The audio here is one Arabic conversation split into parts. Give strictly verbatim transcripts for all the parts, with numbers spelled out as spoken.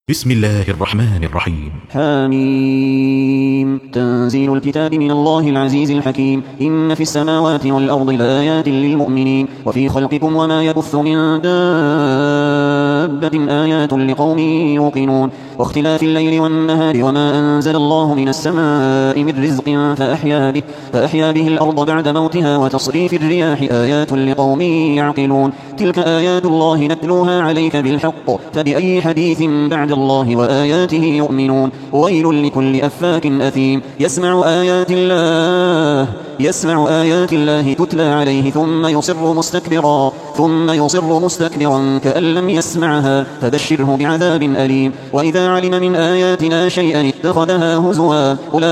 بسم الله الرحمن الرحيم. حميم. تنزيل الكتاب من الله العزيز الحكيم. إن في السماوات والأرض لآيات للمؤمنين وفي خلقكم وما يبث من دابة آيات لقوم يوقنون واختلاف الليل والنهار وما أنزل الله من السماء من رزق فأحيا به, فأحيا به الأرض بعد موتها وتصريف الرياح آيات لقوم يعقلون. تلك آيات الله نتلوها عليك بالحق فبأي حديث بعد الله وآياته يؤمنون. ويل لكل أفاك أثيم يسمع آيات الله يسمع آيات الله تتلى عليه ثم يصر مستكبرا ثم يصر مستكبرا كأن لم يسمعها فبشره بعذاب أليم. وإذا علم من آياتنا شيئا اتخذها هزوا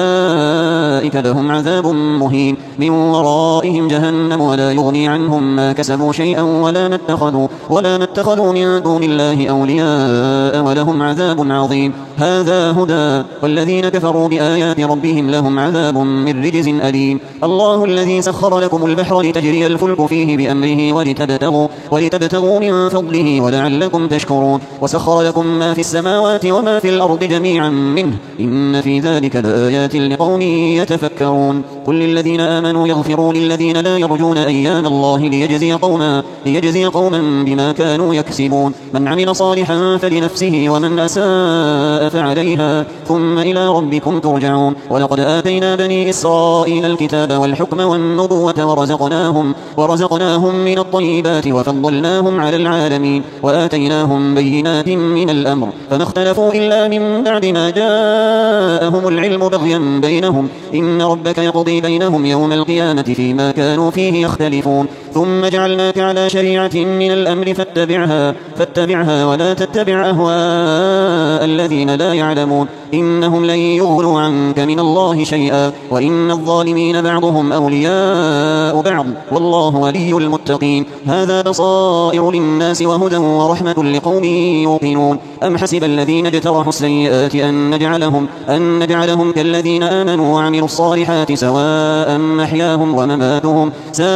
أولئك لهم عذاب مهين من ورائهم جهنم ولا يغني عنهم ما كسبوا شيئا ولا ما اتخذوا ولا ما اتخذوا من دون الله أولياء ولهم عذاب عظيم. هذا هدى والذين كفروا بآيات ربهم لهم عذاب من رجز أليم. الله الذي سخر لكم البحر لتجري الفلك فيه بأمره ولتبتغوا, ولتبتغوا من فضله ولعلكم تشكرون. وسخر لكم ما في السماوات وما في الأرض جميعا منه إن في ذلك لآيات لقوم يتفكرون. قل للذين آمنوا يغفروا للذين لا يرجون أيام الله ليجزي قوما, ليجزي قوما بما كانوا يكسبون. من عمل صالحا فلنفسه ومن أساء فعليها ثم إلى ربكم ترجعون. ولقد آتينا بني إسرائيل الكتاب والحكم والنبوة ورزقناهم, ورزقناهم من الطيبات وفضلناهم على العالمين وآتيناهم بينات من الأمر فما اختلفوا إلا من بعد ما جاءهم العلم بغيا بينهم إن ربك يقضي بينهم يوم القيامة فيما كانوا فيه يختلفون. ثم جعلناك على شريعة من الأمر فاتبعها, فاتبعها ولا تتبع أهواء الذين لا يعلمون إنهم لن يغنوا عنك من الله شيئا وإن الظالمين بعضهم أولياء بعض والله ولي المتقين. هذا بصائر للناس وهدى ورحمة لقوم يوقنون. أم حسب الذين اجترحوا السيئات أن نجعلهم, أن نجعلهم كالذين آمنوا وعملوا الصالحات سواء محياهم ومماتهم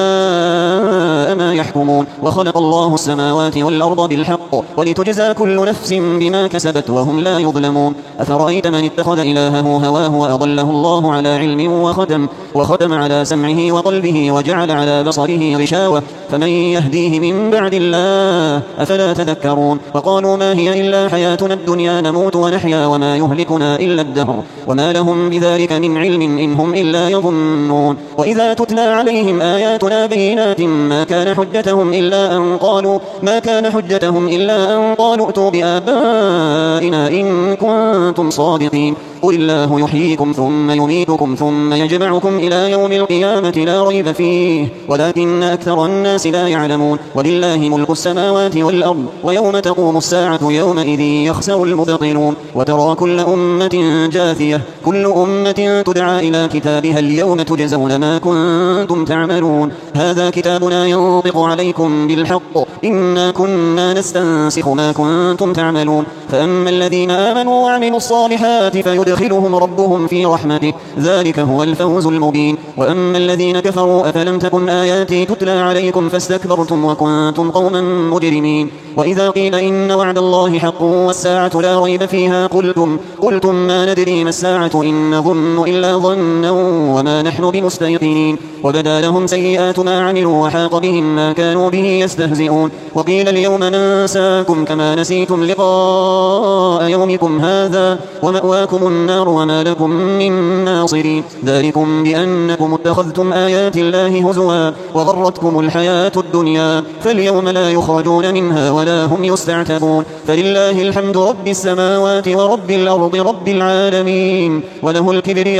ساء ما يحكمون. وخلق الله السماوات والأرض بالحق ولتجزى كل نفس بما كسبت وهم لا يظلمون. أفرأيت من اتخذ إلهه هواه وأضله الله على علم وختم, وختم على سمعه وقلبه وجعل على بصره غشاوة فمن يهديه من بعد الله أفلا تذكرون. وقالوا ما هي إلا حياتنا الدنيا نموت ونحيا وما يهلكنا إلا الدهر وما لهم بذلك من علم إن هم إلا يظنون. وإذا تتلى عليهم آياتنا بينات ما كان حجتهم إلا أن قالوا ما كان حجتهم إلا أن قالوا ائتوا بآبائنا إن كنتم صادقين. قل الله يحييكم ثم يميتكم ثم يجمعكم إلى يوم القيامة لا ريب فيه ولكن أكثر الناس لا يعلمون. ولله ملك السماوات والأرض ويوم تقوم الساعة يومئذ يخسر المبطلون. وترى كل أمة جاثية كل أمة تدعى إلى كتابها اليوم تجزون ما كنتم تعملون. هذا كتابنا ينطق عليكم بالحق إنا كنا نستنسخ ما كنتم تعملون. فأما الذين آمنوا وعملوا الصالحات فيدخلهم ربهم في رحمته ذلك هو الفوز المبين. وأما الذين كفروا أفلم تكن آياتي تتلى عليكم فاستكبرتم وكنتم قوما مجرمين. وإذا قيل إن وعد الله حق والساعة لا ريب فيها قلتم, قلتم ما ندري ما الساعة إن نظن إلا ظنا وما نحن بمستيقنين. وبدا لهم سيئات ما عملوا وحاق بهم ما كانوا به يستهزئون. وقيل اليوم ننساكم كما نسيتم لقاء يومكم هذا ومأواكم النار وما لكم من ناصرين. ذلكم بأنكم اتخذتم آيات الله هزوا وغرتكم الحياة الدنيا فاليوم لا يخرجون منها ولا هم يستعتبون. فلله الحمد رب السماوات ورب الأرض رب العالمين وله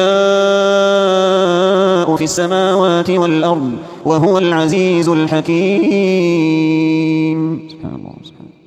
الكبرياء في السماوات والأرض وهو العزيز الحكيم. سبحان الله.